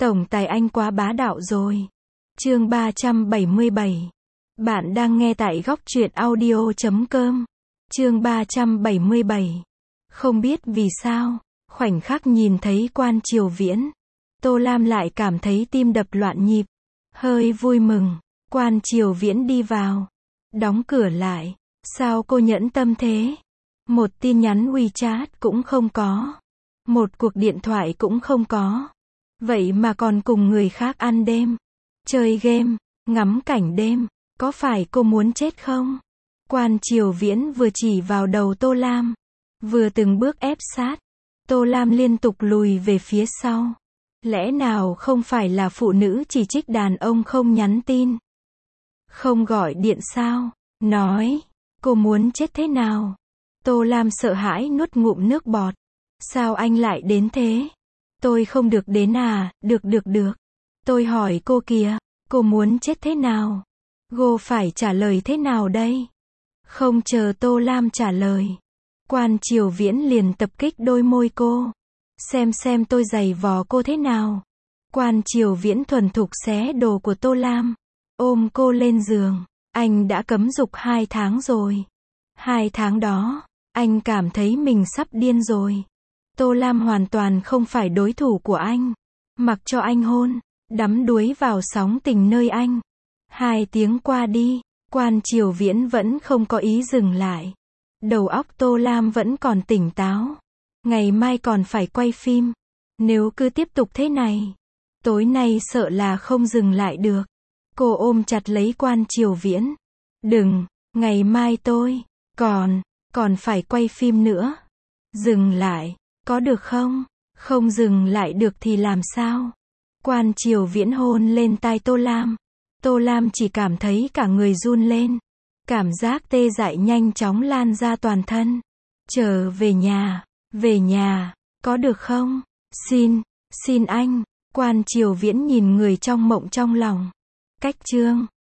Tổng tài anh quá bá đạo rồi. Chương 377. Bạn đang nghe tại góc truyện audio.com. Chương 377. Không biết vì sao, khoảnh khắc nhìn thấy Quan Triều Viễn, Tô Lam lại cảm thấy tim đập loạn nhịp, hơi vui mừng. Quan Triều Viễn đi vào, đóng cửa lại. Sao cô nhẫn tâm thế? Một tin nhắn WeChat cũng không có, một cuộc điện thoại cũng không có. Vậy mà còn cùng người khác ăn đêm, chơi game, ngắm cảnh đêm, có phải cô muốn chết không? Quan Triều Viễn vừa chỉ vào đầu Tô Lam, vừa từng bước ép sát. Tô Lam liên tục lùi về phía sau. Lẽ nào không phải là phụ nữ chỉ trích đàn ông không nhắn tin, không gọi điện sao? Nói, cô muốn chết thế nào? Tô Lam sợ hãi nuốt ngụm nước bọt. Sao anh lại đến thế? Tôi không được đến à? Được. Tôi hỏi cô kìa, cô muốn chết thế nào? Cô phải trả lời thế nào đây? Không chờ Tô Lam trả lời, Quan Triều Viễn liền tập kích đôi môi cô. Xem tôi giày vò cô thế nào. Quan Triều Viễn thuần thục xé đồ của Tô Lam, ôm cô lên giường. Anh đã cấm dục 2 tháng rồi. 2 tháng đó, anh cảm thấy mình sắp điên rồi. Tô Lam hoàn toàn không phải đối thủ của anh. Mặc cho anh hôn, đắm đuối vào sóng tình nơi anh. 2 tiếng qua đi, Quan Triều Viễn vẫn không có ý dừng lại. Đầu óc Tô Lam vẫn còn tỉnh táo. Ngày mai còn phải quay phim. Nếu cứ tiếp tục thế này, tối nay sợ là không dừng lại được. Cô ôm chặt lấy Quan Triều Viễn. Đừng, ngày mai tôi còn phải quay phim nữa. Dừng lại, có được không? Không dừng lại được thì làm sao? Quan Triều Viễn hôn lên tai Tô Lam. Tô Lam chỉ cảm thấy cả người run lên. Cảm giác tê dại nhanh chóng lan ra toàn thân. Trở về nhà, có được không? Xin anh. Quan Triều Viễn nhìn người trong mộng trong lòng. Cách chương